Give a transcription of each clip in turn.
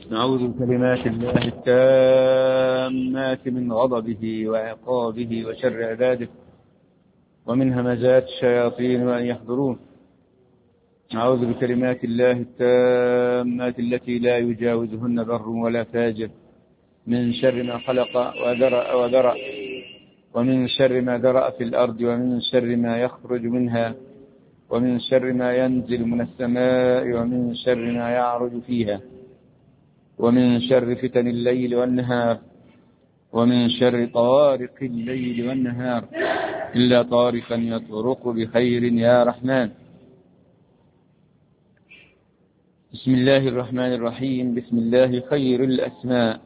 نعوذ بكلمات الله التامات من غضبه وعقابه وشر عباده ومن همزات الشياطين وأن يحضرون. نعوذ بكلمات الله التامات التي لا يجاوزهن بر ولا فاجر من شر ما خلق وذرأ ومن شر ما ذرأ في الأرض ومن شر ما يخرج منها ومن شر ما ينزل من السماء ومن شر ما يعرج فيها ومن شر فتن الليل والنهار ومن شر طوارق الليل والنهار إلا طارقا يطرق بخير يا رحمن. بسم الله الرحمن الرحيم. بسم الله خير الأسماء.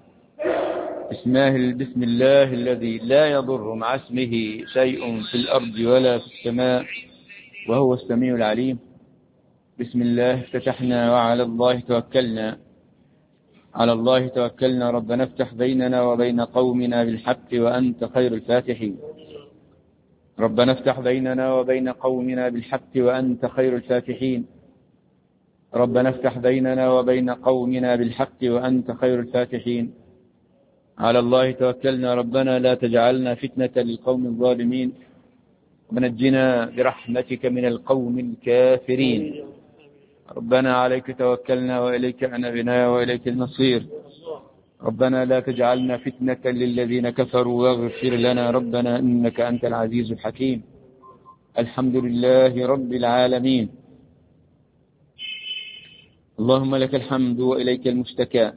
بسم الله الذي لا يضر مع اسمه شيء في الأرض ولا في السماء وهو السميع العليم. بسم الله افتتحنا وعلى الله توكلنا. على الله توكلنا. ربنا افتح بيننا وبين قومنا بالحق وأنت خير الفاتحين. ربنا افتح بيننا وبين قومنا بالحق وأنت خير الفاتحين. ربنا افتح بيننا وبين قومنا بالحق وأنت خير الفاتحين. على الله توكلنا. ربنا لا تجعلنا فتنة للقوم الظالمين ونجنا برحمتك من القوم الكافرين. ربنا عليك توكلنا وإليك أنبنا وإليك المصير. ربنا لا تجعلنا فتنة للذين كفروا واغفر لنا ربنا إنك أنت العزيز الحكيم. الحمد لله رب العالمين. اللهم لك الحمد وإليك المشتكى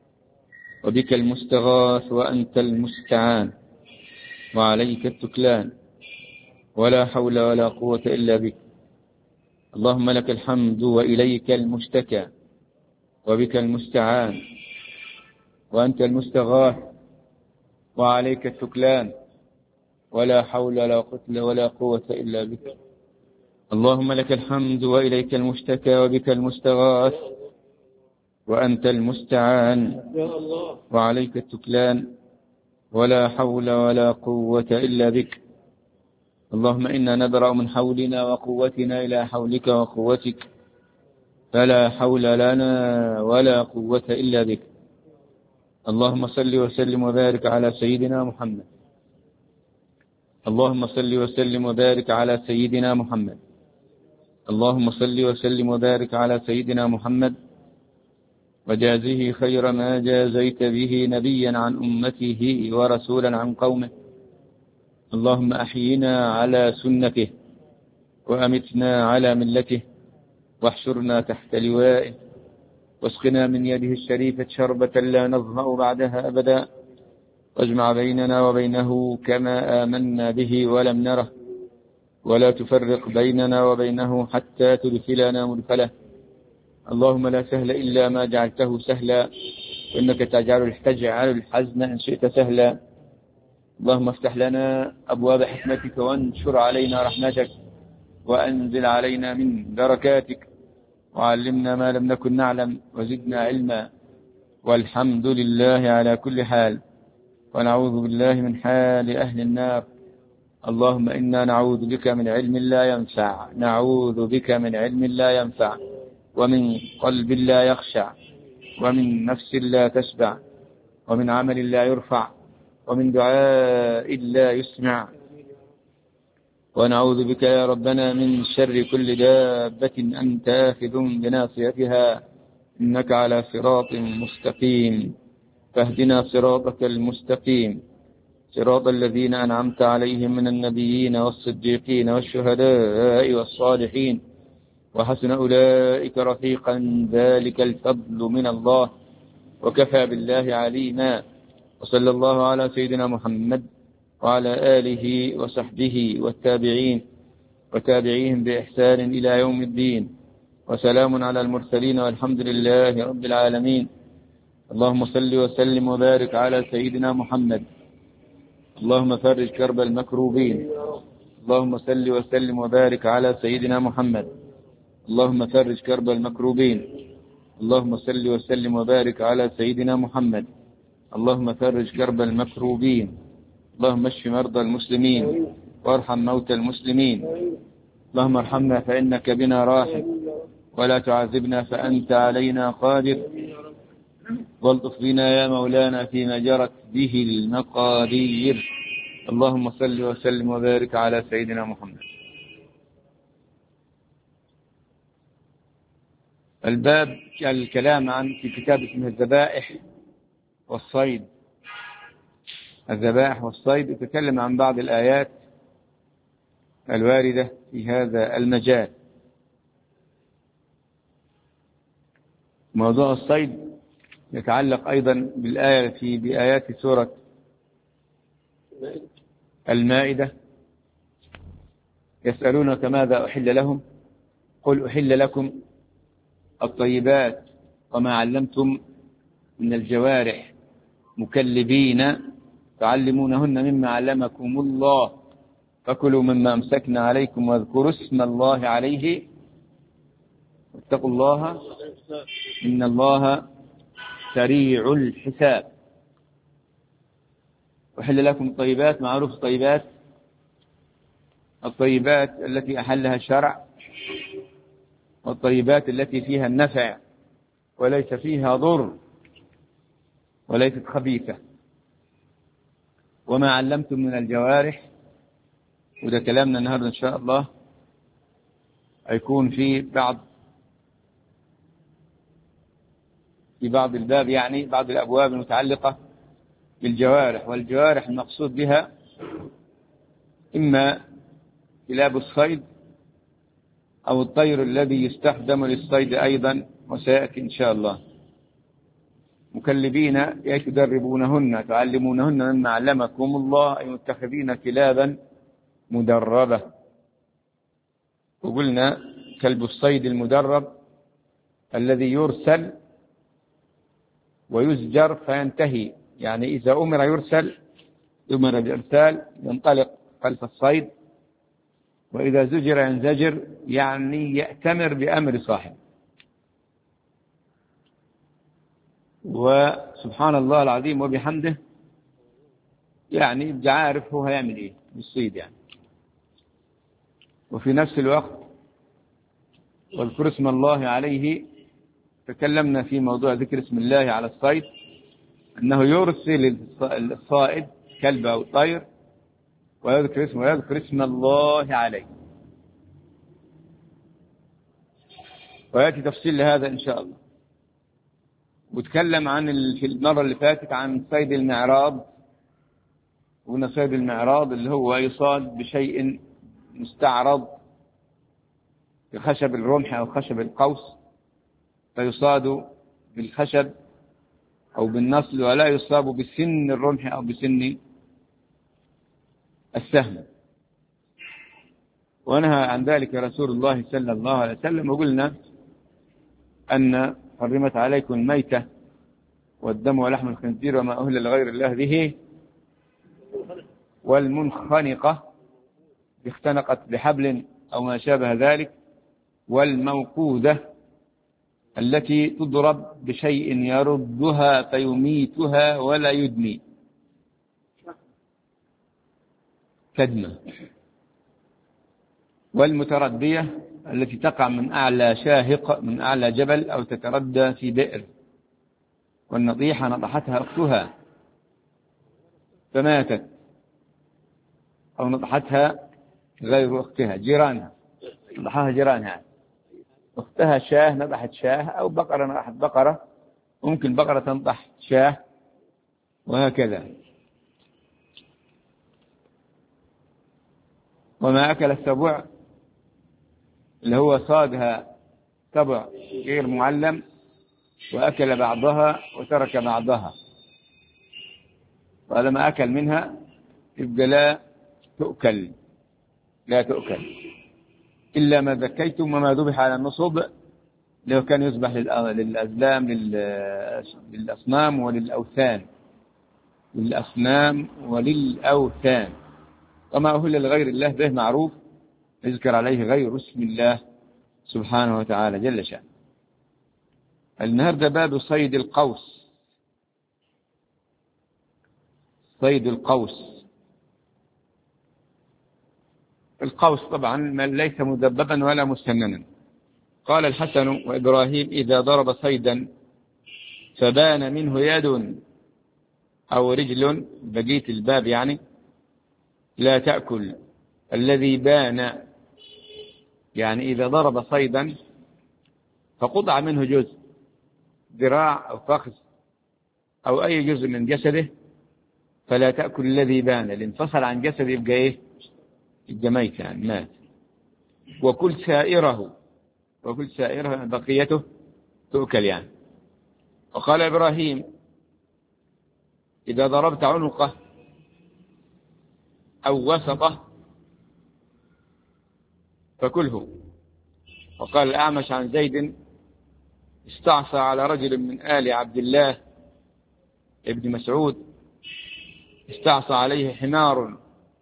وبك المستغاث وأنت المستعان وعليك التكلان ولا حول ولا قوة إلا بك. اللهم لك الحمد وإليك المشتكى وبك المستعان وأنت المستغاث وعليك التكلان ولا حول ولا قوة إلا بك. اللهم لك الحمد وإليك المشتكى وبك المستغاث وأنت المستعان وعليك التكلان ولا حول ولا قوة إلا بك. اللهم إنا نبرأ من حولنا وقوتنا إلى حولك وقوتك فلا حول لنا ولا قوة إلا بك. اللهم صل وسلم وبارك على سيدنا محمد. اللهم صل وسلم وبارك على سيدنا محمد. اللهم صل وسلم وبارك على سيدنا محمد وجازه خير ما جازيت به نبيا عن أمته ورسولا عن قومه. اللهم أحينا على سنته وأمتنا على ملته واحشرنا تحت لوائه واسقنا من يده الشريفة شربة لا نظمأ بعدها أبدا واجمع بيننا وبينه كما آمنا به ولم نره ولا تفرق بيننا وبينه حتى تدخلنا مدخله. اللهم لا سهل إلا ما جعلته سهلا وإنك تجعل الحزن إن شئت سهلا. اللهم افتح لنا أبواب حكمتك وانشر علينا رحمتك وأنزل علينا من بركاتك وعلمنا ما لم نكن نعلم وزدنا علما والحمد لله على كل حال ونعوذ بالله من حال أهل النار. اللهم إنا نعوذ بك من علم لا ينفع. نعوذ بك من علم لا ينفع ومن قلب لا يخشع ومن نفس لا تشبع ومن عمل لا يرفع ومن دعاء لا يسمع. ونعوذ بك يا ربنا من شر كل دابة أنت آخذ بناصيتها إنك على صراط مستقيم. فاهدنا صراطك المستقيم صراط الذين أنعمت عليهم من النبيين والصديقين والشهداء والصالحين وحسن أولئك رفيقا. ذلك الفضل من الله وكفى بالله عليما. وصلى الله على سيدنا محمد وعلى آله وصحبه والتابعين وتابعيهم بإحسان إلى يوم الدين وسلام على المرسلين والحمد لله رب العالمين. اللهم صل وسلم وبارك على سيدنا محمد. اللهم فرج كرب المكروبين. اللهم صل وسلم وبارك على سيدنا محمد. اللهم فرج كرب المكروبين. اللهم صل وسلم وبارك على سيدنا محمد. اللهم فرج كرب المكروبين. اللهم اشف مرضى المسلمين وارحم موتى المسلمين. اللهم ارحمنا فإنك بنا راحم ولا تعذبنا فأنت علينا قادر. والطف بنا يا مولانا فيما جرت به المقادير. اللهم صل وسلم وبارك على سيدنا محمد. الباب الكلام عن في كتاب اسمه الذبائح والصيد. الذبائح والصيد يتكلم عن بعض الآيات الواردة في هذا المجال. موضوع الصيد يتعلق أيضا بآيات سورة المائدة. يسألونك ماذا أحل لهم قل أحل لكم الطيبات وما علمتم من الجوارح مكلبين تعلمونهن مما علمكم الله فكلوا مما أمسكنا عليكم واذكروا اسم الله عليه واتقوا الله إن الله سريع الحساب. أحل لكم الطيبات. معروف الطيبات التي أحلها الشرع، والطيبات التي فيها النفع وليس فيها ضر وليست خبيثة. وما علمتم من الجوارح، وده كلامنا النهارده إن شاء الله هيكون في بعض الباب، يعني بعض الأبواب المتعلقة بالجوارح. والجوارح المقصود بها إما كلاب الصيد أو الطير الذي يستخدم للصيد أيضا، وسيأتي إن شاء الله. مكلبين يتدربونهن تعلمونهن مما علمكم الله، أي متخذين كلابا مدربة. وقلنا كلب الصيد المدرب الذي يرسل ويزجر فينتهي، يعني إذا أمر بإرسال ينطلق خلف الصيد، وإذا زجر ينزجر، يعني يأتمر بأمر صاحب. وسبحان الله العظيم وبحمده، يعني يبقى عارف هو هيعمل إيه بالصيد يعني. وفي نفس الوقت واذكر اسم الله عليه. تكلمنا في موضوع ذكر اسم الله على الصيد، أنه يرسل الصائد كلب أو طير ويذكر اسم الله عليه، ويأتي تفصيل لهذا إن شاء الله. وتكلم في المرة اللي فاتت عن صيد المعراض. وقلنا صيد المعراض اللي هو يصاد بشيء مستعرض بخشب الرمح أو خشب القوس، فيصاد بالخشب أو بالنصل، ولا يصاب بسن الرمح أو بسن السهم. ونهى عن ذلك رسول الله صلى الله عليه وسلم. وقلنا أن حرمت عليكم الميتة والدم ولحم الخنزير وما أهل لغير الله به، والمنخنقة اختنقت بحبل أو ما شابه ذلك، والموقوذة التي تضرب بشيء يردها فيميتها ولا يدمي كدمة، والمتردية التي تقع من أعلى شاهق، من أعلى جبل، أو تتردى في بئر. والنطيحة نطحتها أختها فماتت، أو نطحتها غير أختها جيرانها، نطحها جيرانها. أختها شاه نطحت شاه، أو بقرة نطحت بقرة، ممكن بقرة تنطح شاه، وهكذا. وما أكل السبع اللي هو صادها سبع غير معلم وأكل بعضها وترك بعضها، وهذا ما أكل منها يبقى لا تؤكل إلا ما ذكيتم وما ذبح على النصب، لو كان يذبح للأزلام للأصنام وللأوثان. وما أهل لغير الله به معروف، يذكر عليه غير اسم الله سبحانه وتعالى جل شأنه. النهارده باب صيد القوس. صيد القوس طبعا من ليس مدببا ولا مسننا. قال الحسن وإبراهيم: إذا ضرب صيدا فبان منه يد أو رجل، بقية الباب يعني، لا تأكل الذي بان، يعني إذا ضرب صيدا فقطع منه جزء، ذراع أو فخذ أو أي جزء من جسده، فلا تأكل الذي بان، اللي انفصل عن جسده يبقى إيه؟ يبقى ميت يعني مات. وكل سائره بقيته تؤكل يعني. وقال إبراهيم إذا ضربت عنقه أو وسطه فكله. وقال الأعمش عن زيد استعصى على رجل من آل عبد الله ابن مسعود، استعصى عليه حمار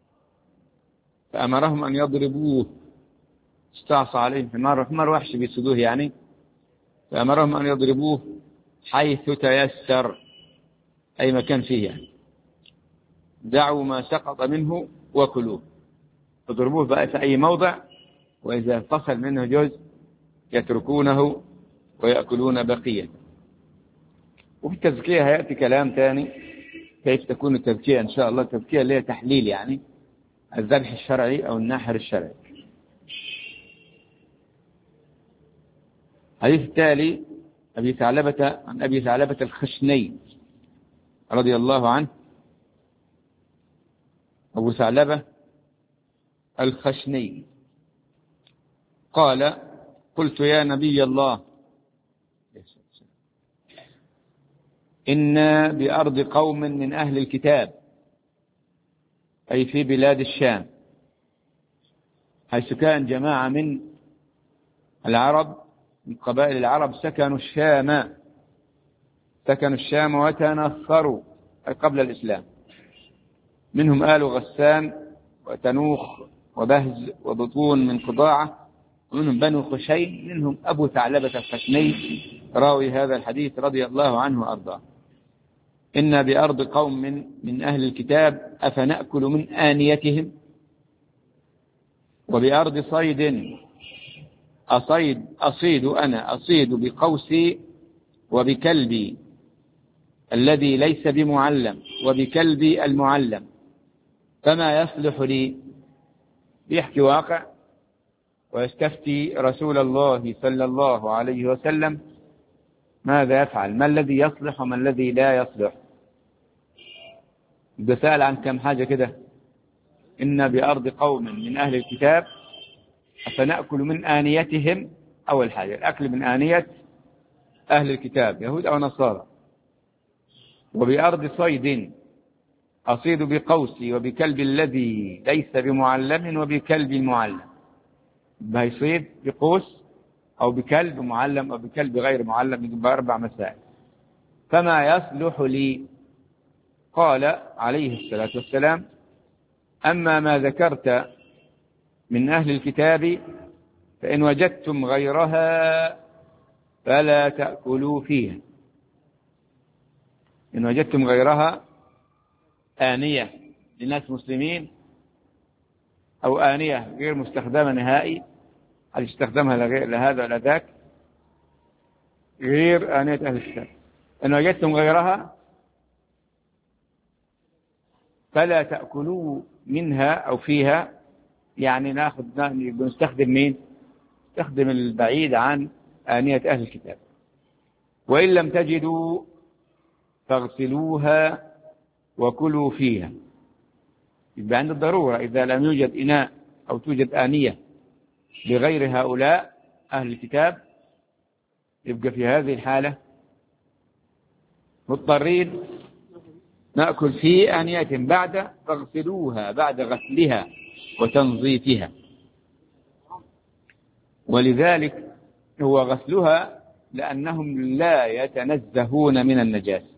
فأمرهم أن يضربوه. استعصى عليه حمار وحش بيسدوه يعني، فأمرهم أن يضربوه حيث تيسر، أي مكان فيه يعني. دعوا ما سقط منه وكلوه، اضربوه بقى في أي موضع، وإذا فصل منه جزء يتركونه ويأكلون بقية. وفي التزكية هيأتي كلام ثاني كيف تكون التزكية إن شاء الله. التزكية اللي هي تحليل يعني الذبح الشرعي أو الناحر الشرعي. حديث التالي عن أبي ثعلبة الخشني رضي الله عنه. أبو ثعلبة الخشني قال قلت يا نبي الله إنا بأرض قوم من أهل الكتاب، أي في بلاد الشام، حيث كان جماعة من العرب من قبائل العرب سكنوا الشام وتنصروا، أي قبل الإسلام. منهم آل غسان وتنوخ وبهز وبطون من قضاعة، ومنهم بنو خشيم، منهم أبو ثعلبة الخشني راوي هذا الحديث رضي الله عنه وأرضاه. إن بأرض قوم من أهل الكتاب أفنأكل من آنيتهم، وبأرض صيد أصيد بقوسي وبكلبي الذي ليس بمعلم وبكلبي المعلم، فما يصلح لي. بيحكي واقع ويستفتي رسول الله صلى الله عليه وسلم ماذا يفعل، ما الذي يصلح وما الذي لا يصلح. ده سأل عن كم حاجة كده. إن بأرض قوم من أهل الكتاب فنأكل من آنيتهم، أول حاجة الأكل من آنية أهل الكتاب يهود أو نصارى. وبأرض صيد أصيد بقوسي وبكلب الذي ليس بمعلم وبكلب المعلم. بيصيد بقوس أو بكلب معلم أو بكلب غير معلم، يبقى 4 مسائل. فما يصلح لي. قال عليه الصلاة والسلام أما ما ذكرت من أهل الكتاب فإن وجدتم غيرها فلا تأكلوا فيها. إن وجدتم غيرها آنية لناس مسلمين أو آنية غير مستخدمة نهائي، هل يستخدمها لهذا ولا ذاك، غير آنية أهل الكتاب. إن وجدتم غيرها فلا تأكلوا منها أو فيها، يعني نستخدم مين؟ نستخدم البعيد عن آنية أهل الكتاب. وإن لم تجدوا فاغسلوها وكلوا فيها. يبقى عند الضرورة إذا لم يوجد إناء أو توجد آنية لغير هؤلاء أهل الكتاب، يبقى في هذه الحالة مضطرين نأكل في آنيتهم فاغسلوها بعد غسلها وتنظيفها. ولذلك هو غسلها لأنهم لا يتنزهون من النجاسة،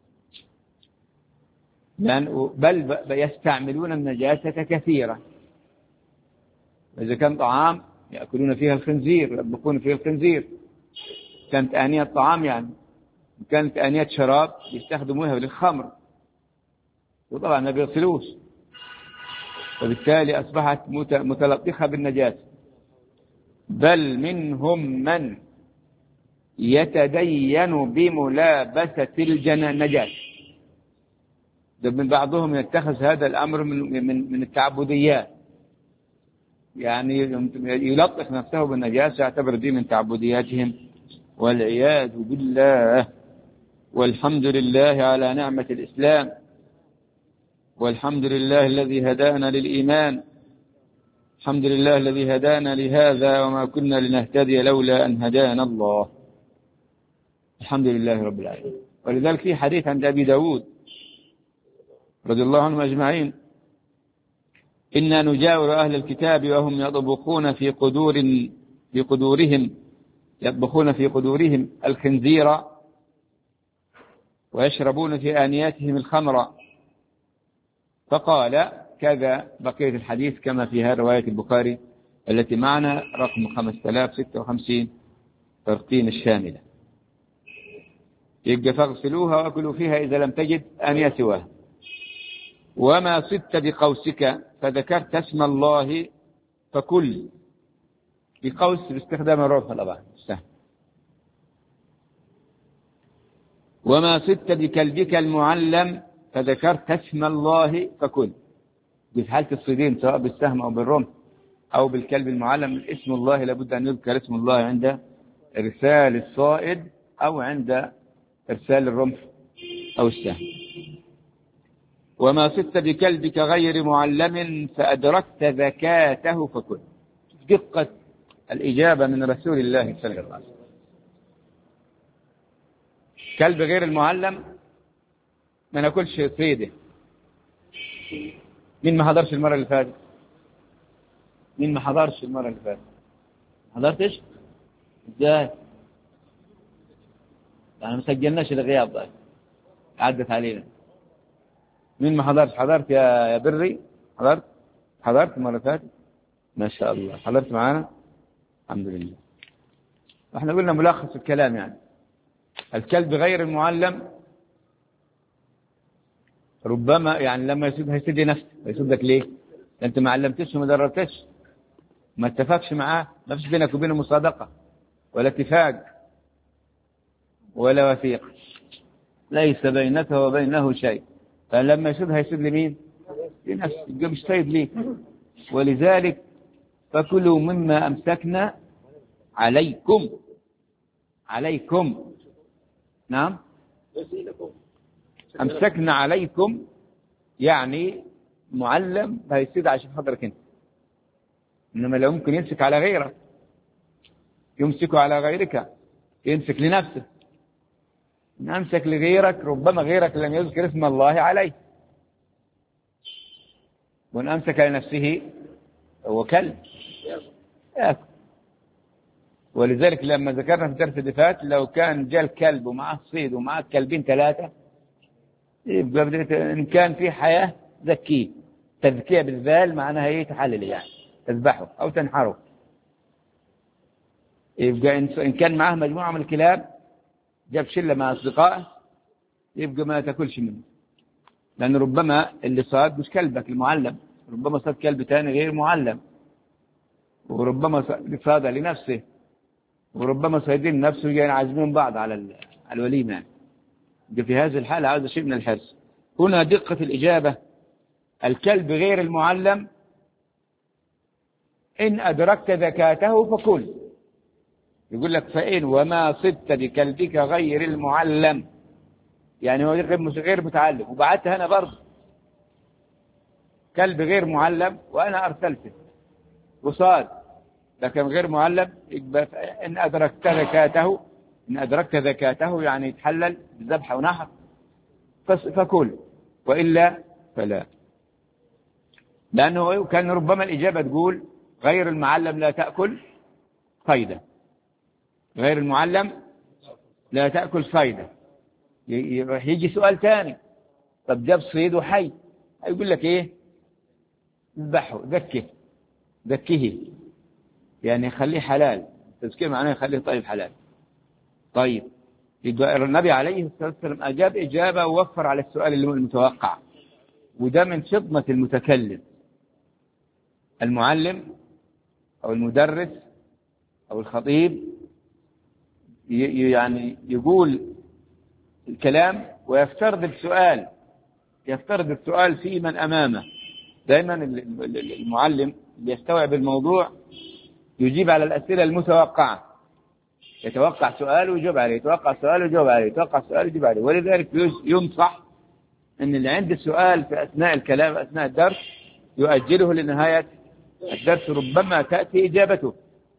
بل يستعملون النجاسة كثيرا. إذا كان طعام يأكلون فيها الخنزير، يطبخون فيها الخنزير، كانت آنية طعام يعني، كانت آنية شراب يستخدمونها للخمر، وطبعا ما بيغسلوش، وبالتالي أصبحت متلطخة بالنجاسة. بل منهم من يتدين بملابسة النجاسة. من بعضهم يتخذ هذا الأمر من التعبديات، يعني يلطخ نفسه بالنجاسة، يعتبر دي من تعبدياتهم، والعياذ بالله. والحمد لله على نعمة الإسلام، والحمد لله الذي هدانا للإيمان، الحمد لله الذي هدانا لهذا وما كنا لنهتدي لولا أن هدانا الله. الحمد لله رب العالمين. ولذلك في حديث عند أبي داود رضي الله عنهم أجمعين: إنا نجاور أهل الكتاب وهم يطبخون في قدورهم الخنزير ويشربون في آنياتهم الخمر. فقال كذا بقية الحديث كما فيها رواية البخاري التي معنا رقم 5056 ترقيم الشاملة. يبقى فاغسلوها وأكلوا فيها إذا لم تجد آنية سواها. وما صدت بقوسك فذكرت اسم الله فكل. بقوس باستخدام الرفع طبعا سهل. وما صدت بكلبك المعلم فذكرت اسم الله فكل. دي في حالة الصيدين سواء بالسهم أو بالرمح أو بالكلب المعلم، اسم الله لابد أن يذكر اسم الله عند إرسال الصائد أو عند إرسال الرمح أو السهم. وما صدت بكلبك غير معلم فأدركت ذكاته فكل. دقة الإجابة من رسول الله صلى الله عليه وسلم. كلب غير المعلم ما ناكلش صيده. مين ما حضرش المرة اللي فاتت؟ مين ما حضرش المرة اللي فاتت؟ حضرتش؟ ازاي؟ يعني ما سجلناش الغياب ده، عدت علينا. مين ما حضرش؟ حضرت يا بري؟ حضرت المرة اللي فاتت؟ ما شاء الله حضرت معانا؟ الحمد لله. احنا قلنا ملخص الكلام، يعني الكلب غير المعلم ربما يعني لما يسود هيسد نفسه. هيسدك ليه؟ انت ما علمتش وما دربتش، ما اتفقش معاه، ما فيش بينك وبينه مصادقة ولا اتفاق ولا وثيق، ليس بينك وبينه شيء. فلما يسود هيسد لمين؟ لنفسه، يبقى مش سيد ليه. ولذلك فكلوا مما أمسكنا عليكم نعم أمسكنا عليكم، يعني معلم هيسيد عشان حضرك انت. إنما لو ممكن يمسك على غيرك، يمسك على غيرك، يمسك لنفسه. إن أمسك لغيرك ربما غيرك لم يذكر اسم الله عليه، وإن أمسك لنفسه هو كلب يأكل. ولذلك لما ذكرنا في درس اللي فات لو كان جاء الكلب ومعه الصيد ومعه كلبين 3 يبقى إن كان في حياة زكيه. تزكية بالذال معناها ايه؟ تحلل، يعني تذبحه أو تنحره. يبقى إن كان معه مجموعة من الكلاب، جاب شلة مع أصدقائه، يبقى ما تاكلش منه، لأن ربما اللي صاد مش كلبك المعلم، ربما صاد كلب تاني غير معلم، وربما صاد لنفسه، وربما صيدين نفسه جايين عازمين بعض على الوليمة. يعني في هذه الحالة عاوز شيء من الحرص. هنا دقة الإجابة: الكلب غير المعلم إن أدركت ذكاته فكل. يقول لك فإن وما صدت بكلبك غير المعلم، يعني هو غير متعلم، وبعتها أنا برضه كلب غير معلم وأنا أرسلته وصاد، لكن غير معلم. إن أدركت ذكاته يعني يتحلل بذبح ونحر فكل، وإلا فلا. لأنه كان ربما الإجابة تقول غير المعلم لا تأكل صيدا، غير المعلم لا تأكل صيدا. يجي سؤال ثاني: طب جاب صيد وحي، يقول لك إيه؟ اذبحه، ذكيه، يعني خليه حلال. تذكير معناه يخليه طيب حلال. طيب يبقى النبي عليه الصلاة والسلام أجاب إجابة ووفر على السؤال المتوقع، وده من فطنة المتكلم. المعلم أو المدرس أو الخطيب يعني يقول الكلام ويفترض السؤال، يفترض السؤال في من أمامه. دائما المعلم اللي يستوعب الموضوع يجيب على الأسئلة المتوقعة، يتوقع سؤال ويجاوب عليه، يتوقع سؤال ويجاوب عليه، يتوقع سؤال ويجاوب عليه. ولذلك ينصح أن اللي عنده سؤال في أثناء الكلام أثناء الدرس يؤجله لنهاية الدرس، ربما تأتي إجابته.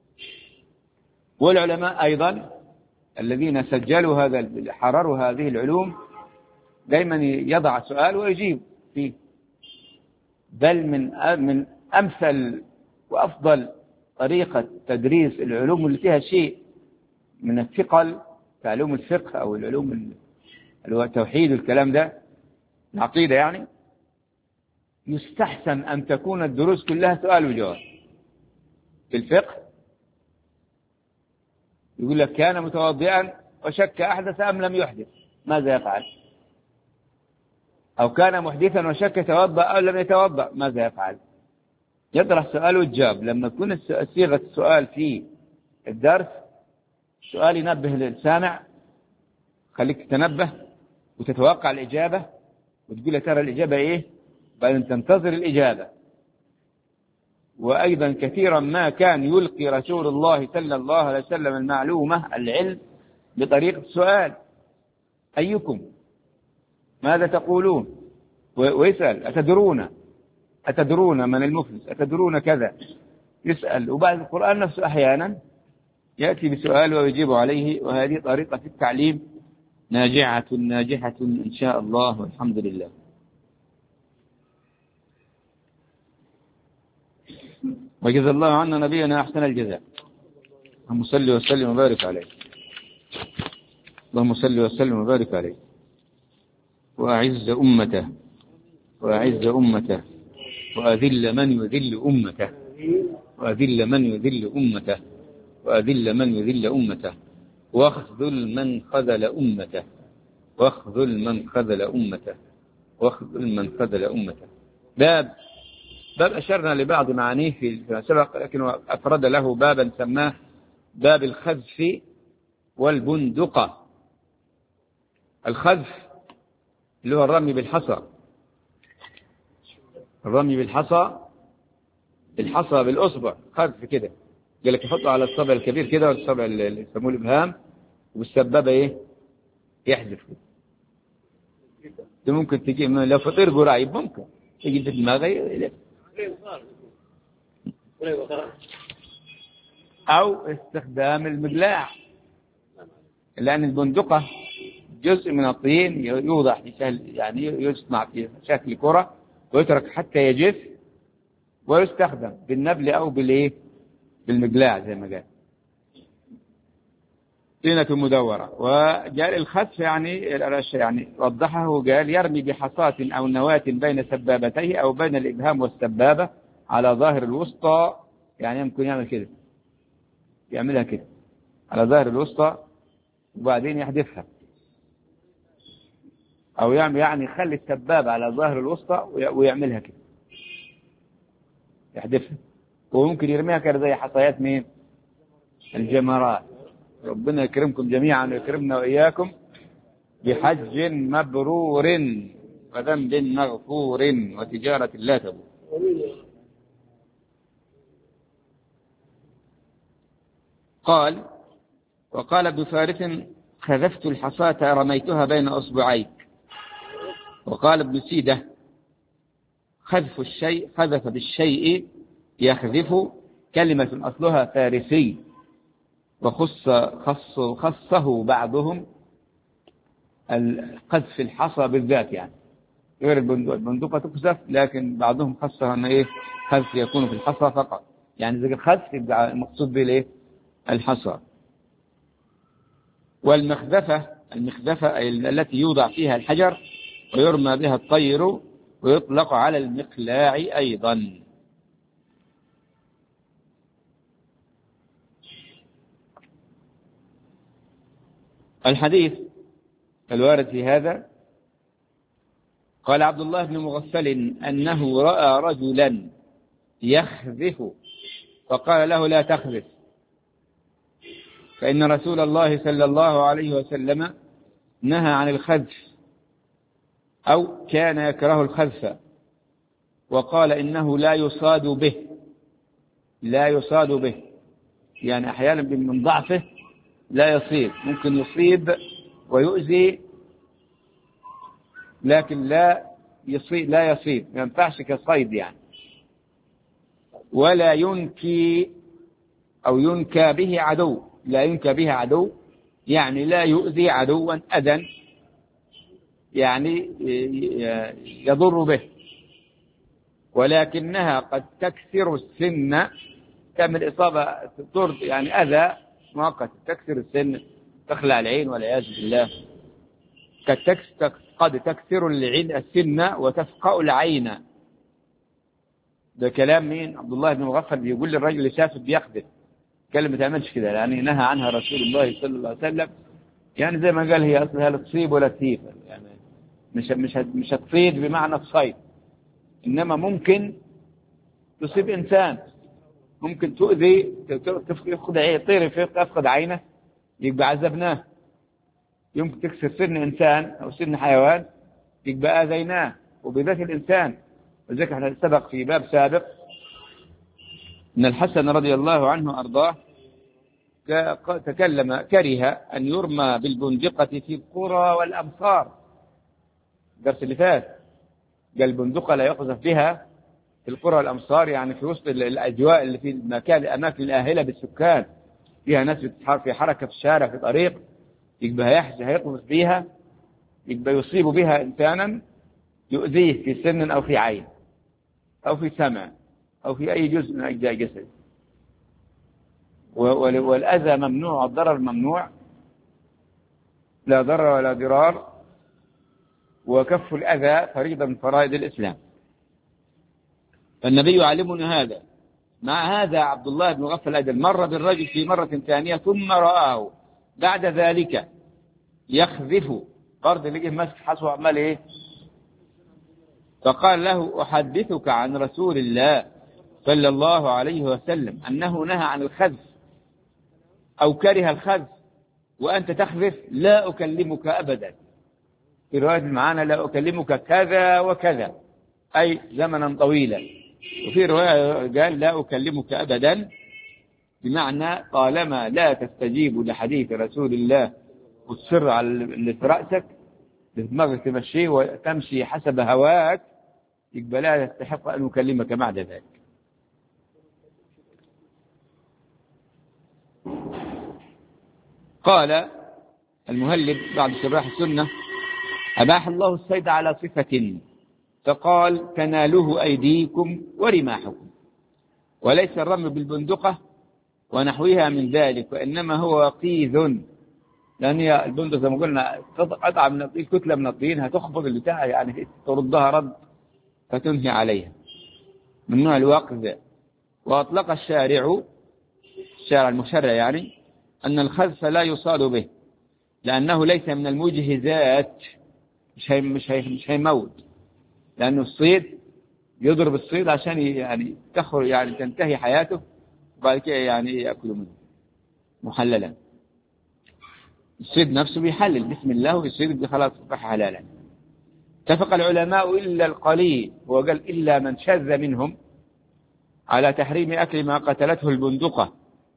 والعلماء أيضا الذين سجلوا هذا حرروا هذه العلوم دائما يضع سؤال ويجيب فيه. بل من أمثل وأفضل طريقة تدريس العلوم اللي فيها شيء من الثقل كعلوم الفقه أو العلوم اللي هو التوحيد والكلام ده، العقيدة يعني، يستحسن أن تكون الدروس كلها سؤال وجواب. في الفقه يقول لك كان متوضئا وشك أحدث أم لم يحدث، ماذا يفعل؟ أو كان محدثا وشك توضأ أو لم يتوضأ، ماذا يفعل؟ يطرح سؤال وجاب. لما تكون صيغة السؤال في الدرس سؤال ينبه للسامع، خليك تتنبه وتتوقع الإجابة وتقول له ترى الإجابة إيه، بعدين تنتظر الإجابة. وأيضا كثيرا ما كان يلقي رسول الله صلى الله عليه وسلم المعلومة العلم بطريقة السؤال: أيكم ماذا تقولون؟ ويسأل: أتدرون من المفلس؟ أتدرون كذا؟ يسأل. وبعد القرآن نفسه أحيانا يأتي بسؤال ويجيب عليه. وهذه طريقة في التعليم ناجحة إن شاء الله، والحمد لله. وجزا الله عنا نبينا أحسن الجزاء. اللهم صل وسلم وبارك عليه، اللهم صل وسلم وبارك عليه. وأعز أمته وأعز أمته وأذل من يذل أمته وأذل من يذل أمته وأذل من يذل أمته واخذل من خذل أمته واخذل من خذل أمته واخذل من خذل أمته. باب أشرنا لبعض معانيه في سبق، لكن أفرد له بابا سماه باب الخذف والبندقة. الخذف اللي هو الرمي بالحصى، الرمي بالحصى بالأصبع، خذف كده. قال لك يحطه على الصبع الكبير كده والصبع اللي يسموه الإبهام، والسبابة إيه يحذف. ده ممكن تجي لو فطير قريب ممكن تجي في دماغه، أو استخدام المقلاع، لأن البندقة جزء من الطين يوضع في يعني يصنع في شكل كرة ويترك حتى يجف ويستخدم بالنبل أو بالمقلاع زي ما قال. طينة مدورة. وجاء الخذف يعني وضحه وقال: يرمي بحصاة أو نواة بين سبابتيه أو بين الإبهام والسبابة على ظاهر الوسطى. يعني يمكن يعمل كده، يعملها كده على ظاهر الوسطى وبعدين يحذفها، أو يعني يخلي السبابة على ظاهر الوسطى ويعملها كده يحذفها. وممكن يرميها كده زي حصيات مين؟ الجمرات. ربنا يكرمكم جميعا ويكرمنا وإياكم بحج مبرور وذنب مغفور وتجارة لا تبور. قال: وقال ابن فارس: خذفت الحصاة رميتها بين أصبعيك. وقال ابن سيدة: خذف الشيء، خذف بالشيء يخذف، كلمة أصلها فارسي، وخصه بعضهم القذف الحصى بالذات، يعني غير البندقة تقذف، لكن بعضهم خصها أن خذف يكون في الحصى فقط. يعني إذا الخذف يبقى المقصود به الحصى. والمخذفة التي يوضع فيها الحجر ويرمى بها الطير، ويطلق على المقلاع أيضا. الحديث الوارد في هذا: قال عبد الله بن مغفل أنه رأى رجلا يخذف فقال له: لا تخذف، فإن رسول الله صلى الله عليه وسلم نهى عن الخذف أو كان يكره الخذف، وقال إنه لا يصاد به، لا يصاد به، يعني أحيانا من ضعفه لا يصيب، ممكن يصيب ويؤذي لكن لا يصيب، ما ينفعش كصيد يعني. ولا ينكي أو ينكى به عدو، لا ينكى به عدو يعني لا يؤذي عدوا أذى يعني يضر به، ولكنها قد تكسر السن، تعمل إصابة يعني أذى مؤقت، تكسر السن، تخلع العين والعياذ بالله. قد تكسر العين السن وتفقأ العين. ده كلام مين؟ عبد الله بن مغفل بيقول للرجل اللي شافه بيخذف، قال ما تعملش كده، يعني نهى عنها رسول الله صلى الله عليه وسلم. يعني زي ما قال هي أصلها لا تصيب ولا تهيف، يعني مش هتصيد بمعنى الصيد، إنما ممكن تصيب إنسان، ممكن تؤذي، يفقد طير يفقد عينه يبقى عذبناه، يمكن تكسر سن إنسان أو سن حيوان يبقى آذيناه، وبذات الإنسان. وذلك احنا سبق في باب سابق أن الحسن رضي الله عنه أرضاه تكلم، كره أن يرمى بالبندقة في القرى والأمصار. الدرس اللي فات قال البندقة لا يقذف بها في القرى والأمصار، يعني في وسط الأجواء اللي في المكان، الأماكن الآهلة بالسكان، فيها ناس في حركة في الشارع في طريق، يبقى هيقذف بها، يبقى يصيب بها إنسانا يؤذيه في سن أو في عين أو في سمع أو في أي جزء من أجزاء جسد. والأذى ممنوع، الضرر ممنوع، لا ضرر ولا ضرار، وكف الأذى فريضة من فرائض الإسلام. فالنبي يعلمنا هذا. مع هذا عبد الله بن مغفل أيضا مر بالرجل في مرة ثانية ثم رآه بعد ذلك يخذف، برضه لقيه ماسك حصوه عمال إيه، فقال له أحدثك عن رسول الله صلى الله عليه وسلم أنه نهى عن الخذف أو كره الخذف وأنت تخذف؟ لا أكلمك أبدا. في رواية معانا لا أكلمك كذا وكذا، أي زمنا طويلا. وفي رواية قال لا أكلمك أبدا، بمعنى طالما لا تستجيب لحديث رسول الله وتصر على اللي في رأسك، دماغك تمشيه وتمشي حسب هواك، يبقى لا يستحق أن أكلمك بعد ذلك. قال المهلب بعد شراح السنة: أباح الله الصيد على صفة، فقال: تناله أيديكم ورماحكم، وليس الرمي بالبندقة ونحوها من ذلك، وإنما هو وقيذ، لأن البندقة زي ما قلنا قطعة من الطين، كتلة من الطين هتخفض البتاع، يعني تردها رد فتنهي عليها، من نوع الوقذ. وأطلق الشارع المشرع يعني أن الخذف لا يصاد به، لأنه ليس من المجهزات، مش هيموت، لأنه الصيد يضرب الصيد عشان يعني تخرج، يعني تنتهي حياته، وبعد كده يعني يأكل منه محللا. الصيد نفسه بيحلل بسم الله ويصيد خلاص صبح حلالا. اتفق العلماء إلا القليل، هو قال إلا من شذ منهم، على تحريم أكل ما قتلته البندقة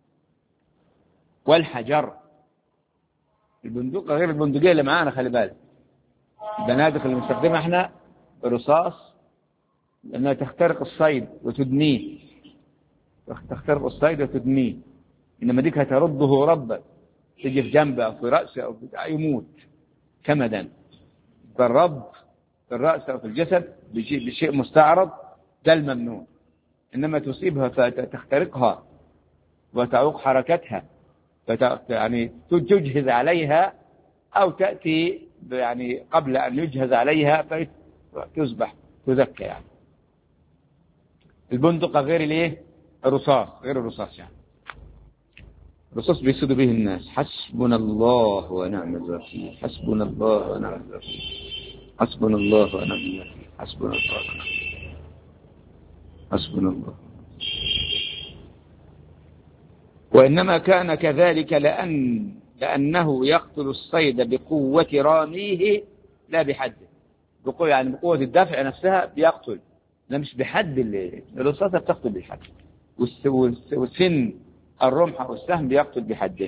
والحجر. البندقة غير البندقية اللي معانا، خلي بالك، البنادق اللي بنستخدمها احنا الرصاص، لأنها تخترق الصيد وتدنيه، تخترق الصيد وتدنيه، إنما ديك هترده ربا، تجي في جنبه أو في رأسه أو في يموت كمدا. بالرب في الرأس أو في الجسد بشيء مستعرض، ده الممنوع. إنما تصيبها فتخترقها وتعوق حركتها، يعني تجهز عليها أو تأتي يعني قبل أن يجهز عليها فتصبح تذكى. يعني البندقة غير الايه، الرصاص، غير الرصاص، يعني الرصاص بيسود به الناس. حسبنا الله ونعم الوكيل، حسبنا الله ونعم الوكيل، حسبنا الله ونعم الوكيل، حسبنا الله ونعم الوكيل، حسبنا الله. وإنما كان كذلك لأنه يقتل الصيد بقوة راميه لا بحده. بقوة يعني بقوة الدفع نفسها بيقتل، لا مش بحد. الرصاصة بتقتل بالحد، والسن الرمح أو السهم بيقتل بحده.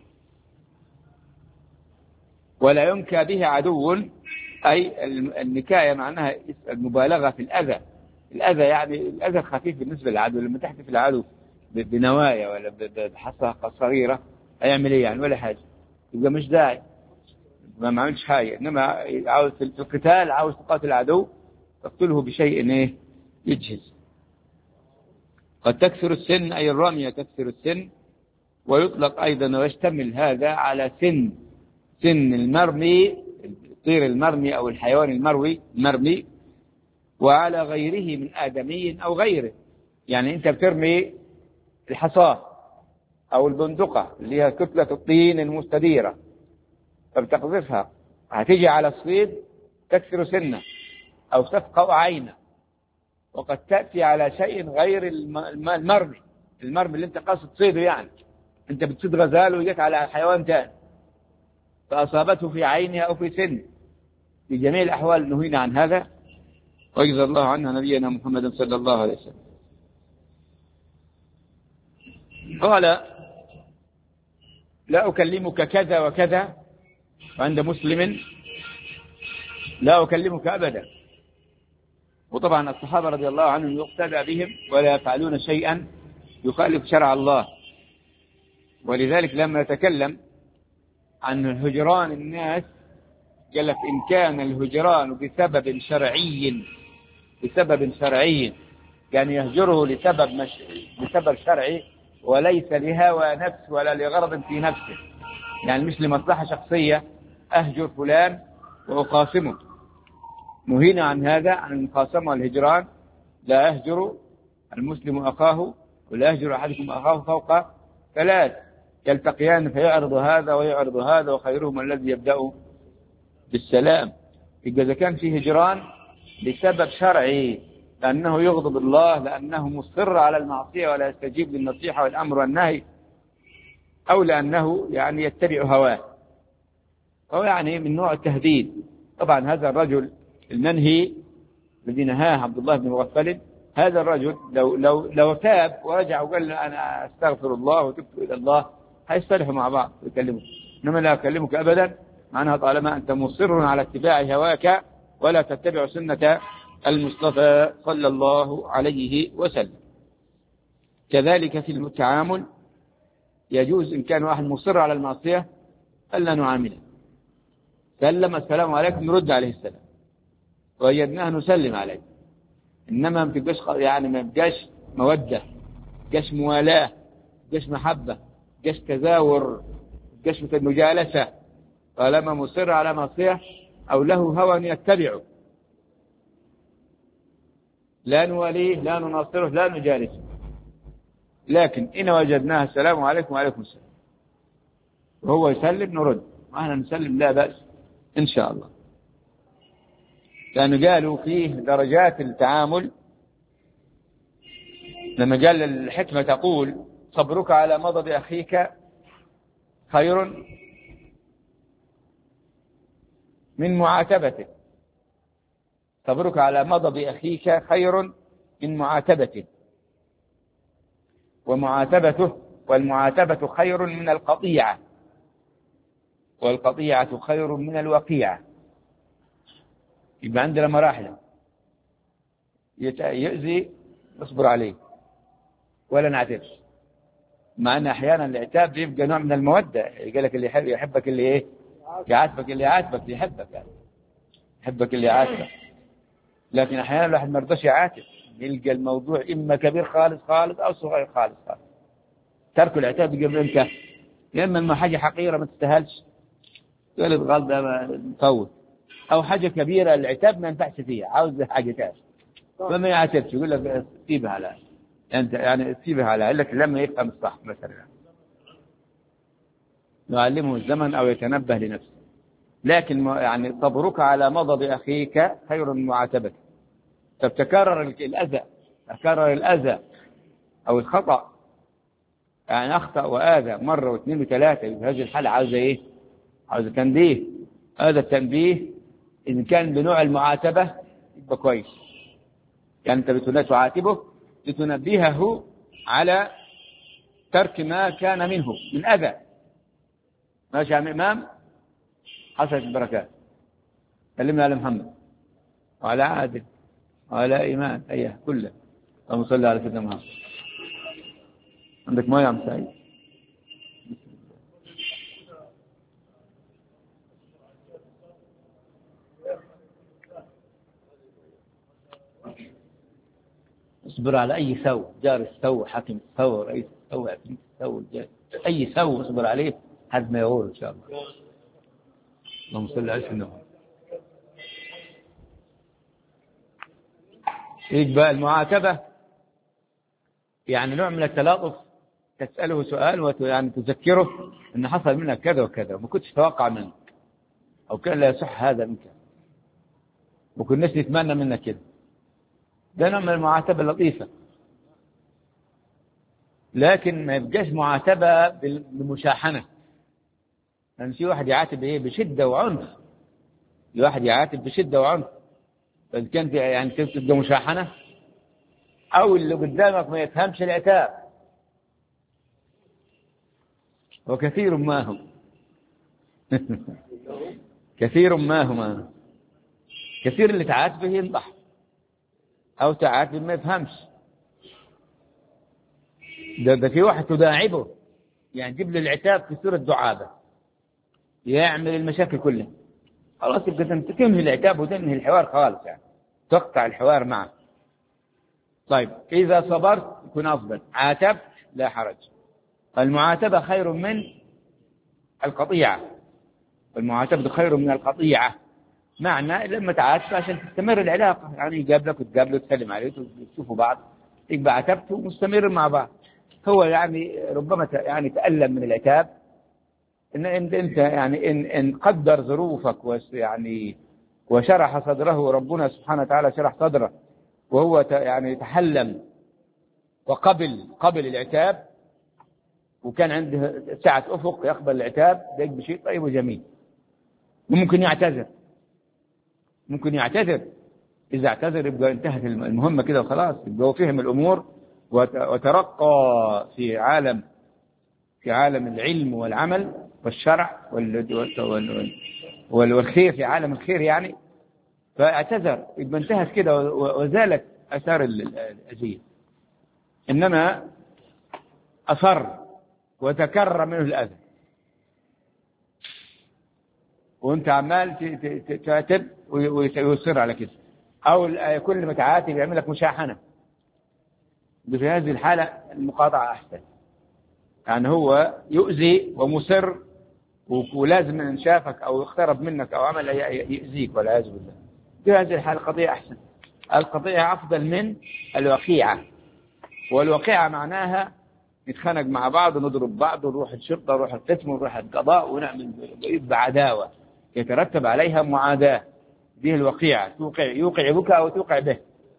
ولا ينكى به عدو، أي النكاية معناها المبالغة في الأذى. الأذى يعني الأذى الخفيف بالنسبة للعدو. لما تحدث العدو بنوايا ولا بحصة صغيرة هيعمل إيه يعني؟ ولا حاجة، يبقى مش داعي، ما عملش حاجة. إنما عاوز في القتال، عاوز تقاتل العدو تقتله بشيء إيه يجهز. قد تكثر السن، أي الرمية تكثر السن. ويطلق أيضا ويشتمل هذا على سن المرمي، الطير المرمي أو الحيوان المرمي، وعلى غيره من آدمي أو غيره. يعني أنت بترمي الحصاة أو البندقة اللي هي كتلة الطين المستديرة، فبتقذفها، هتيجي على الصيد تكسر سنه أو تفقأ عينه. وقد تأتي على شيء غير المرمي اللي أنت قاصد تصيده. يعني أنت بتصيد غزال وجيت على حيوان ثاني فأصابته في عينها أو في سنه. في جميع الأحوال نهينا عن هذا، وجزا الله عنا نبينا محمد صلى الله عليه وسلم. قال: لا أكلمك كذا وكذا، وعند مسلم لا أكلمك أبدا. وطبعا الصحابة رضي الله عنهم يقتدى بهم ولا يفعلون شيئا يخالف شرع الله. ولذلك لما يتكلم عن الهجران الناس قال لك: إن كان الهجران بسبب شرعي يعني يهجره لسبب شرعي وليس لهوى نفس ولا لغرض في نفسه، يعني مش لمصلحة شخصية أهجر فلان وأقاسمه. نهينا عن هذا، عن المقاسمة والهجران. لا يهجر المسلم أخاه ولا يهجر أحدكم أخاه فوق 3 يلتقيان فيعرض هذا ويعرض هذا وخيرهم الذي يبدأ بالسلام. إذا كان فيه هجران لسبب شرعي، لأنه يغضب الله، لأنه مصر على المعصية ولا يستجيب للنصيحة والأمر والنهي، أو لأنه يعني يتبع هواه، أو يعني من نوع التهديد. طبعا هذا الرجل المنهي الذي نهاه عبد الله بن مغفل، هذا الرجل لو تاب ورجع وقال أنا أستغفر الله وتبت إلى الله هيصطلحوا مع بعض ويكلموا. إنما لا أكلمك أبدا معناها طالما أنت مصر على اتباع هواك ولا تتبع سنة المصطفى صلى الله عليه وسلم. كذلك في التعامل يجوز إن كان واحد مصر على المعصية ألا نعامله. سلم السلام عليكم نرد عليه السلام، وجدناه نسلم عليه. إنما ما تبقاش يعني ما تبقاش مودة، ما تبقاش موالاة، ما تبقاش محبة، ما تبقاش تزاور، ما تبقاش مجالسة. طالما مصر على معصية أو له هوى يتبعه لا نواليه لا نناصره لا نجالسه. لكن إن وجدناه السلام عليكم وعليكم السلام وهو يسلم نرد، وإحنا نسلم لا بأس إن شاء الله. كانوا قالوا فيه درجات التعامل، لما قال الحكمة تقول: صبرك على مضض أخيك خير من معاتبته. صبرك على مضض أخيك خير من معاتبته، والمعاتبة خير من القطيعة، والقطيعة خير من الوقيعة. يبقى عندنا مراحل: يؤذي اصبر عليه ولا نعتبش. مع أن أحيانا العتاب يبقى نوع من المودة. يقول لك اللي يحبك اللي إيه يعاتبك، اللي يعاتبك يحبك، يعني يحبك اللي يعاتبك. لكن أحيانا الواحد ما يرضاش يعاتب، يلقى الموضوع إما كبير خالص أو صغير خالص. ترك العتاب قبل أنت، يا إما حاجة حقيرة ما تستاهلش تقول غلط مفوت، أو حاجة كبيرة العتاب ما ينفعش فيها، عاوز حاجة تانية فما يعتبش، يقول لك سيبها على يعني سيبها على لك لما يفهم الصح مثلا، يعلمه الزمن أو يتنبه لنفسه. لكن يعني صبرك على مضض أخيك خير من معاتبته. فبتكرر الأذى أو الخطأ يعني أخطأ وآذى مرة واثنين وثلاثة، في هذه الحالة عاوزة إيه؟ عاوزة تنبيه. هذا التنبيه إن كان بنوع المعاتبة يبقى كويس، يعني أنت تعاتبه لتنبهه على ترك ما كان منه من أذى. ماشي يا إمام؟ حصلت البركات. كلمنا على محمد وعلى عادل وعلى إيمان أيه كله. اللهم صل على سيدنا محمد. عندك ما يا عم سعيد؟ اصبر على أي سو، جار السو، حاكم السو، رئيس السو، حاكم السو، أي سو اصبر عليه حد ما يغور إن شاء الله. اللهم صل على سيدنا محمد. يبقى المعاتبة يعني نوع من التلاطف، تسأله سؤال يعني تذكره أن حصل منك كذا وكذا وما كنتش تتوقع منك، أو كان لا يصح هذا منك، وكناش نتمنى منك كده. ده نوع من المعاتبة اللطيفة، لكن ما يبقاش معاتبة بمشاحنة. يعني في واحد يعاتب إيه بشدة وعنف، واحد يعاتب بشدة وعنف، فإن كانت يعني تبقى مشاحنة، أو اللي قدامك ما يفهمش العتاب. وكثير ما هم كثير ما هم كثير اللي تعاتبه ينضح، أو تعاتب ما يفهمش. ده في واحد تداعبه، يعني جيب له العتاب في صورة دعابة يعمل المشاكل كلها. خلاص يبقى تنهي العتاب وتنهي الحوار خالص، يعني تقطع الحوار معه. طيب إذا صبرت يكون أفضل، عاتبت لا حرج. المعاتبة خير من القطيعة، والمعاتبة خير من القطيعة. معنى لما تعاتب عشان تستمر العلاقة، يعني يقابلك وتقابله وتسلم عليه وتشوفوا بعض، يبقى عاتبتوا مستمر مع بعض. هو يعني ربما يعني تألم من العتاب، إن أنت يعني إن قدر ظروفك يعني وشرح صدره، ربنا سبحانه وتعالى شرح صدره وهو يعني تحلم وقبل العتاب، وكان عنده سعة أفق يقبل العتاب، ده بشيء طيب وجميل. وممكن يعتذر، إذا اعتذر يبقى انتهت المهمة كده وخلاص، يبقى هو فهم الأمور وترقى في عالم العلم والعمل والشرع والخير، في عالم الخير يعني. فاعتذر يبقى انتهت كده وزالت أثار الأذية. إنما أصر وتكرر منه الأذى، وانت عمال تعتب ويصر على كده، أو كل ما تعاتب يعمل لك مشاحنة. في هذه الحالة المقاطعة أحسن، يعني هو يؤذي ومصر، ولازم إن شافك أو اقترب منك أو عمل يؤذيك والعياذ بالله. في هذه الحالة القضية أحسن، القضية أفضل من الوقيعة. والوقيعة معناها نتخانق مع بعض ونضرب بعض ونروح الشرطة ونروح القسم ونروح القضاء ونعمل بعداوة يترتب عليها معاداة. دي الوقيعة، يوقع بك أو توقع به،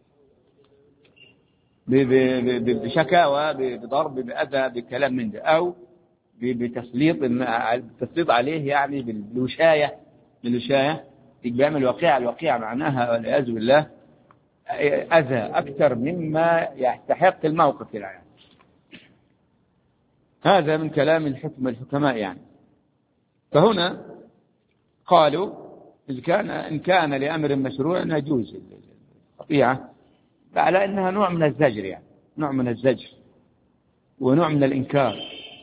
بشكاوى، بضرب، بأذى، بكلام من ده، أو بتسليط عليه يعني بالوشاية. يبقى الوقيعة معناها والعياذ بالله أذى أكثر مما يستحق الموقف يعني. هذا من كلام الحكماء يعني. فهنا قالوا إن كان لأمر مشروع يجوز القطيعة، على أنها نوع من الزجر، يعني نوع من الزجر ونوع من الإنكار.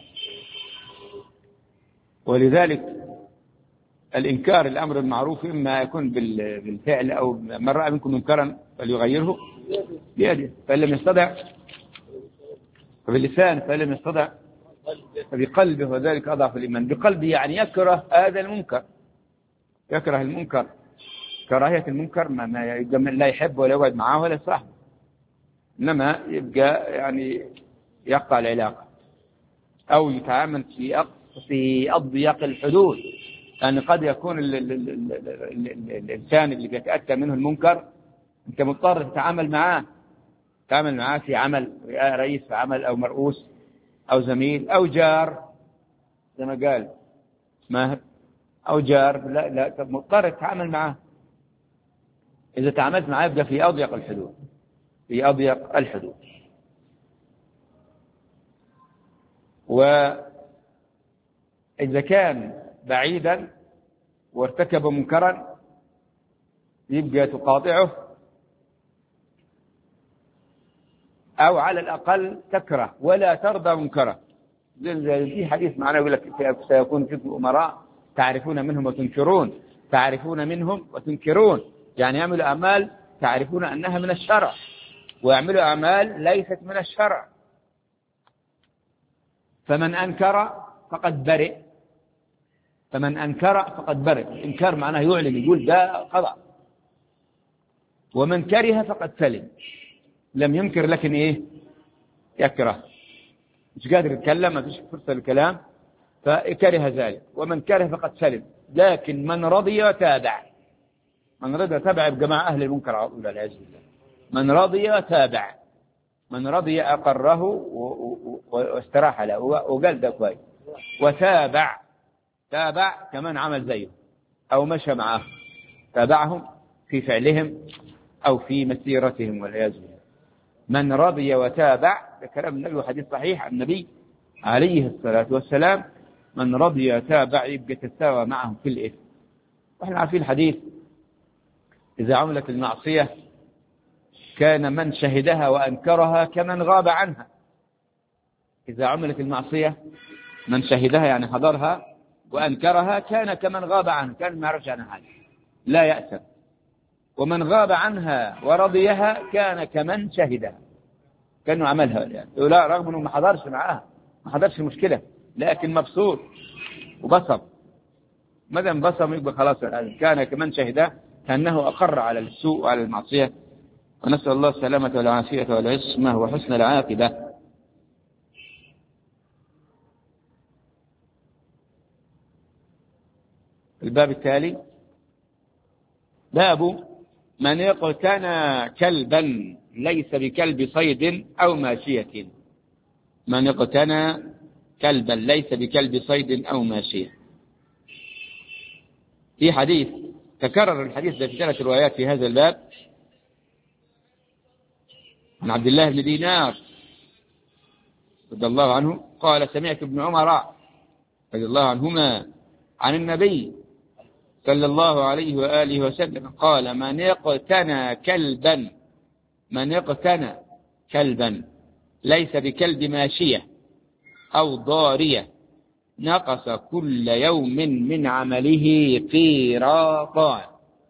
ولذلك الإنكار الأمر المعروف إما يكون بالفعل، أو من رأى منكم منكرا فليغيره بيده، فإن لم يستطع فباللسان، فإن لم يستطع فبقلبه، وذلك أضعف الإيمان. بقلبه يعني يكره هذا المنكر، يكره المنكر، كراهية المنكر، ما لا يحب ولا يقعد معه ولا صاحبه، إنما يبقى يعني يقطع العلاقة، أو يتعامل في أضيق الحدود. لأن قد يكون الإنسان اللي بيتأتى منه المنكر أنت مضطر تتعامل معاه في عمل، رئيس في عمل أو مرؤوس أو زميل أو جار زي ما قال ماهر، أو جار، لا مضطر تتعامل معه. إذا تعاملت معه يبقى في أضيق الحدود، في أضيق الحدود. وإذا كان بعيدا وارتكب منكرا يبقى تقاطعه، أو على الأقل تكره ولا ترضى منكره. في حديث معنا يقول لك سيكون فيكم أمراء تعرفون منهم وتنكرون، تعرفون منهم وتنكرون، يعني يعملوا أعمال تعرفون أنها من الشرع ويعملوا أعمال ليست من الشرع. فمن أنكر فقد برئ، فمن أنكر فقد برئ. إنكار معناه يعلن، يقول ده خطأ. ومن كره فقد سلم، لم ينكر لكن إيه يكره، مش قادر يتكلم، ما فيش فرصة للكلام فكره ذلك. ومن كره فقد سلم. لكن من رضي وتابع، من رضي وتابع يبقى مع أهل المنكر على طول والعياذ بالله. من رضي وتابع، من رضي أقره واستراح له وقال ده كويس، وتابع، تابع كمان عمل زيه أو مشى معه، تابعهم في فعلهم أو في مسيرتهم والعياذ بالله. من رضي وتابع، ده كلام النبي وحديث صحيح عن النبي عليه الصلاة والسلام، من رضي وتابع يبقى تساوى معهم في الإثم. وإحنا عارفين الحديث إذا عملت المعصية كان من شهدها وأنكرها كمن غاب عنها. إذا عملت المعصية من شهدها يعني حضرها وأنكرها كان كمن غاب عنها، كان ما يعرفش عنها حاجة لا يأثم. ومن غاب عنها ورضيها كان كمن شهدها، كانوا عملها يعني. لا، رغم أنه ما حضرش معاها، ما حضرش المشكلة، لكن مبسوط وبصم. ماذا انبصم يبقى خلاص الآن كان كمن شهده، كأنه أقر على السوء وعلى المعصية. ونسأل الله السلامة والعافية والعصمة وحسن العاقبة. الباب التالي باب من اقتنى كلبا ليس بكلب صيد أو ماشية. من اقتنى كلبا ليس بكلب صيد أو ماشية. في حديث تكرر الحديث ده في 3 روايات في هذا الباب، عن عبد الله بن دينار رضي الله عنه قال سمعت ابن عمر رضي الله عنهما عن النبي صلى الله عليه وآله وسلم قال من اقتنى كلبا، من اقتنى كلبا ليس بكلب ماشية أو ضارية نقص كل يوم من عمله قيراطان.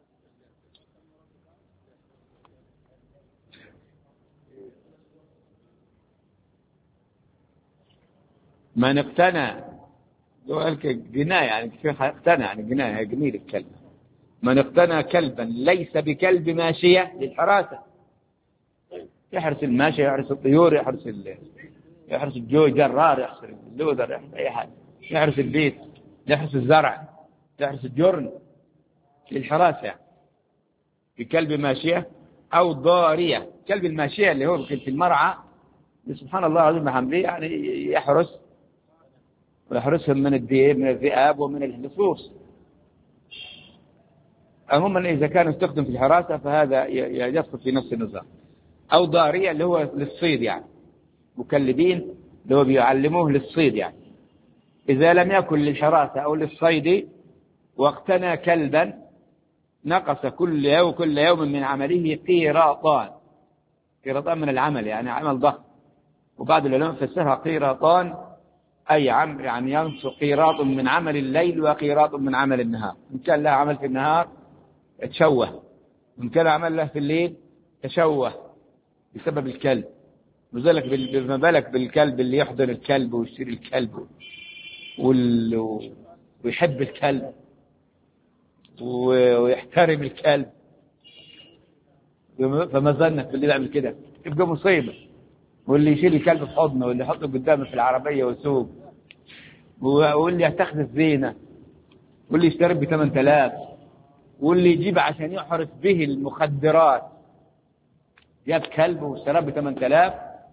من اقتنى جناية يعني اقتنى يعني جناية جميل الكلب. من اقتنى كلبا ليس بكلب ماشية للحراسة، يحرس الماشية، يحرس الطيور، يحرس الجوي، جرار، يحرس اللودر، يحرس أي حاجة، يحرس البيت، يحرس الزرع، يحرس الجرن للحراسة بكلب ماشية أو ضارية. كلب الماشية اللي هو في المرعى سبحان الله العظيم حملي، يعني يحرس ويحرسهم من الذئاب ومن اللصوص. عموما إذا كان يستخدم في الحراسة فهذا يدخل في نفس النظام. أو ضارية اللي هو للصيد، يعني مكلبين اللي هو بيعلموه للصيد، يعني إذا لم يكن للحراسة أو للصيد واقتنى كلبا نقص كل يوم من عمله قيراطان. قيراطان من العمل يعني عمل ضخم، وبعض العلماء فسرها قيراطان أي يعني ينقص قيراط من عمل الليل وقيراط من عمل النهار. إن كان له عمل في النهار تشوه، إن كان عمل له في الليل تشوه بسبب الكلب. وذلك ما بالك بالكلب اللي يحضن الكلب ويشتري الكلب ويحب الكلب ويحترم الكلب، فما ظنك باللي يعمل كده يبقى مصيبة. واللي يشيل الكلب في حضنه، واللي يحطه قدامه في العربية ويسوق، واللي يتخذ الزينة، واللي يشتري ب8,000، واللي يجيب عشان يحرس به المخدرات، جاب كلب واشتراه ب8,000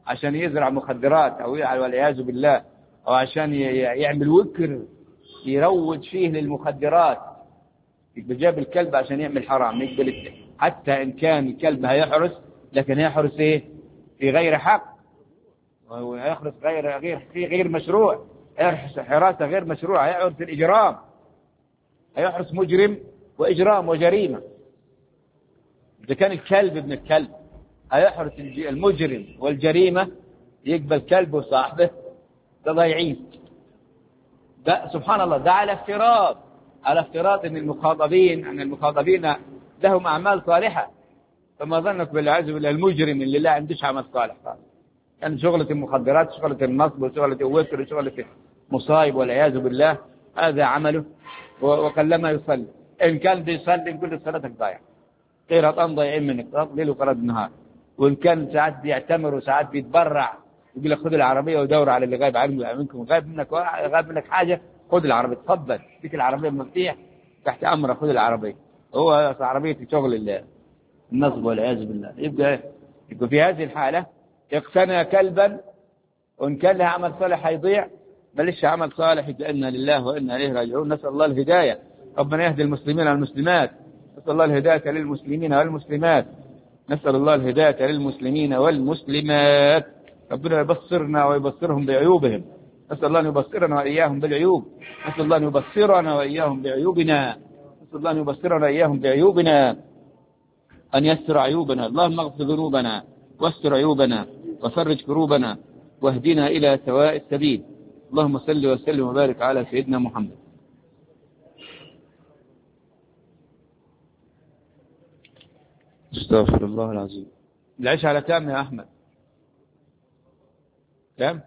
عشان يزرع مخدرات أو والعياذ بالله، أو عشان يعمل وكر يروج فيه للمخدرات، يبقى جاب الكلب عشان يعمل حرام. يقبل حتى إن كان الكلب هيحرس، لكن هيحرس إيه؟ في غير حق، ويحرس غير مشروع، يحرس حراسة غير مشروعة، يحرس الإجرام، هيحرس مجرم وإجرام وجريمة. إذا كان الكلب ابن الكلب هيحرس المجرم والجريمة، يقبل كلب وصاحبه ضايعين. ده سبحان الله، ده على افتراض ان المخاطبين لهم اعمال صالحه. فما ظنك بالعز بالله المجرم اللي لا عندوش عمل صالح خالص، يعني شغله المخدرات، شغله النصب، وشغله الوتر، وشغله مصايب والعياذ بالله، هذا عمله. وقلما يصلي، ان كان بيصلي نقول له صلاتك ضايعه، قيراطان ضايعين منك، ليل وقرد النهار. وان كان ساعات بيعتمر وساعات بيتبرع، يقول لك خذ العربيه ودور على اللي غايب منكم، غايب منك حاجه، خذ العربيه، تفضل فيك العربيه مفتوحه تحت امرك، خذ العربيه. هو عربيه شغل النصب والعياذ بالله. يبقى في هذه الحاله اقتنى كلبا، وان كان له عمل صالح هيضيع، ماليش عمل صالح، انا لله وانا اليه راجعون. نسال الله الهدايه، ربنا يهدي المسلمين والمسلمات، نسال الله الهدايه للمسلمين والمسلمات، نسال الله الهدايه للمسلمين والمسلمات. ربنا يبصرنا ويبصرهم بعيوبهم، نسال الله ان يبصرنا واياهم بالعيوب، نسال الله ان يبصرنا واياهم بعيوبنا، نسال الله ان يبصرنا واياهم بعيوبنا، أن يستر عيوبنا. اللهم اغفر ذنوبنا واستر عيوبنا وفرج كروبنا واهدنا إلى سواء السبيل. اللهم صل وسلم وبارك على سيدنا محمد. استغفر الله العظيم. العيش على كام يا أحمد؟ كام؟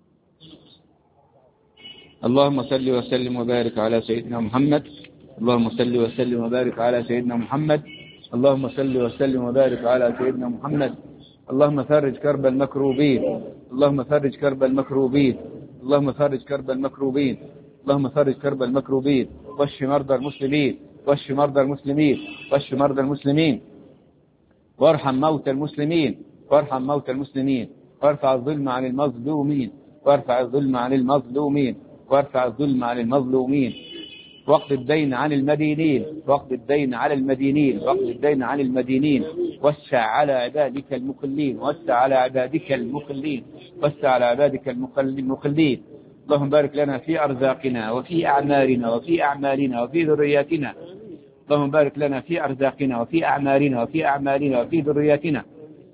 اللهم صل وسلم وبارك على سيدنا محمد. اللهم صل وسلم وبارك على سيدنا محمد. اللهم صل وسلم وبارك على سيدنا محمد. اللهم فرج كرب المكروبين، اللهم فرج كرب المكروبين، اللهم فرج كرب المكروبين، اللهم فرج كرب المكروبين، واشف مرضى المسلمين، واشف مرضى المسلمين، واشف مرضى المسلمين، وارحم موتى المسلمين، وارحم موتى المسلمين، وارفع الظلم عن المظلومين، وارفع الظلم عن المظلومين، وارفع الظلم عن المظلومين، واقض الدين عن المدينين، واقض الدين على المدينين، واقض الدين عن المدينين، وسع على عبادك المقلين، وسع على عبادك المقلين، وسع على عبادك المقلين. اللهم بارك لنا في أرزاقنا وفي أعمارنا وفي أعمالنا وفي ذرياتنا. اللهم بارك لنا في أرزاقنا وفي أعمارنا وفي أعمالنا وفي ذرياتنا،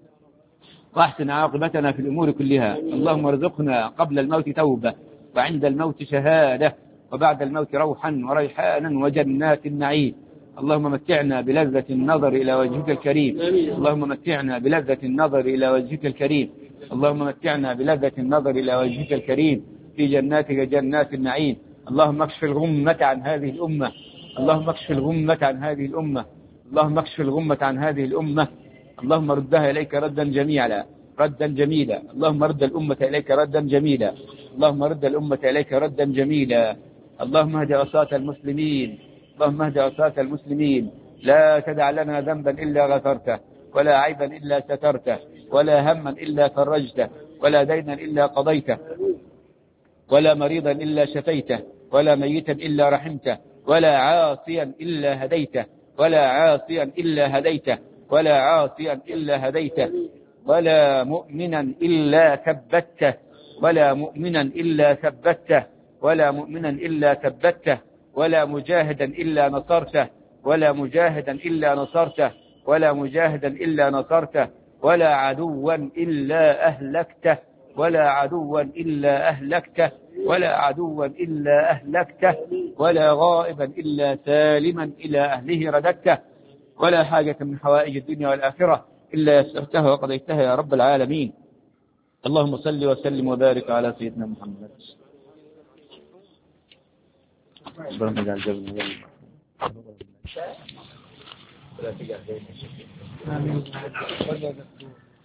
واحسن عاقبتنا في الأمور كلها. اللهم ارزقنا قبل الموت توبة، وعند الموت شهادة، وبعد الموت روحا وريحانا وجنات النعيم. اللهم متعنا بلذة النظر إلى وجهك الكريم، اللهم متعنا بلذة النظر إلى وجهك الكريم، اللهم متعنا بلذة النظر إلى وجهك الكريم في جناتك جنات النعيم. اللهم اكشف الغمة عن هذه الأمة، اللهم اكشف الغمة عن هذه الأمة، اللهم اكشف الغمة عن هذه الأمة. اللهم ردها إليك ردا جميلا، ردا جميلا. اللهم رد الأمة إليك ردا جميلا، اللهم رد الأمة إليك ردا جميلا. اللهم اهد عصاة المسلمين، اللهم اهد عصاة المسلمين. لا تدع لنا ذنبا إلا غفرته، ولا عيبا إلا سترته، ولا هما إلا فرجته، ولا دينا إلا قضيته، ولا مريضا إلا شفيته، ولا ميتا إلا رحمته، ولا عاصيا إلا هديته، ولا عاصيا إلا هديته، ولا عاصيا إلا هديته، ولا مؤمنا إلا ثبته، ولا مؤمنا إلا ثبته، ولا مؤمنا إلا ثبته، ولا مجاهدا إلا نصرته، ولا مجاهدا إلا نصرته، ولا مجاهدا إلا نصرته، ولا عدوا إلا أهلكته، ولا عدوا إلا أهلكته، ولا عدوا إلا أهلكته، ولا غائبا إلا سالما إلى أهله رددته، ولا حاجة من حوائج الدنيا والآخرة إلا يسرتها وقضيتها يا رب العالمين. اللهم صل وسلم وبارك على سيدنا محمد. ربنا يجعل جبنا آمين.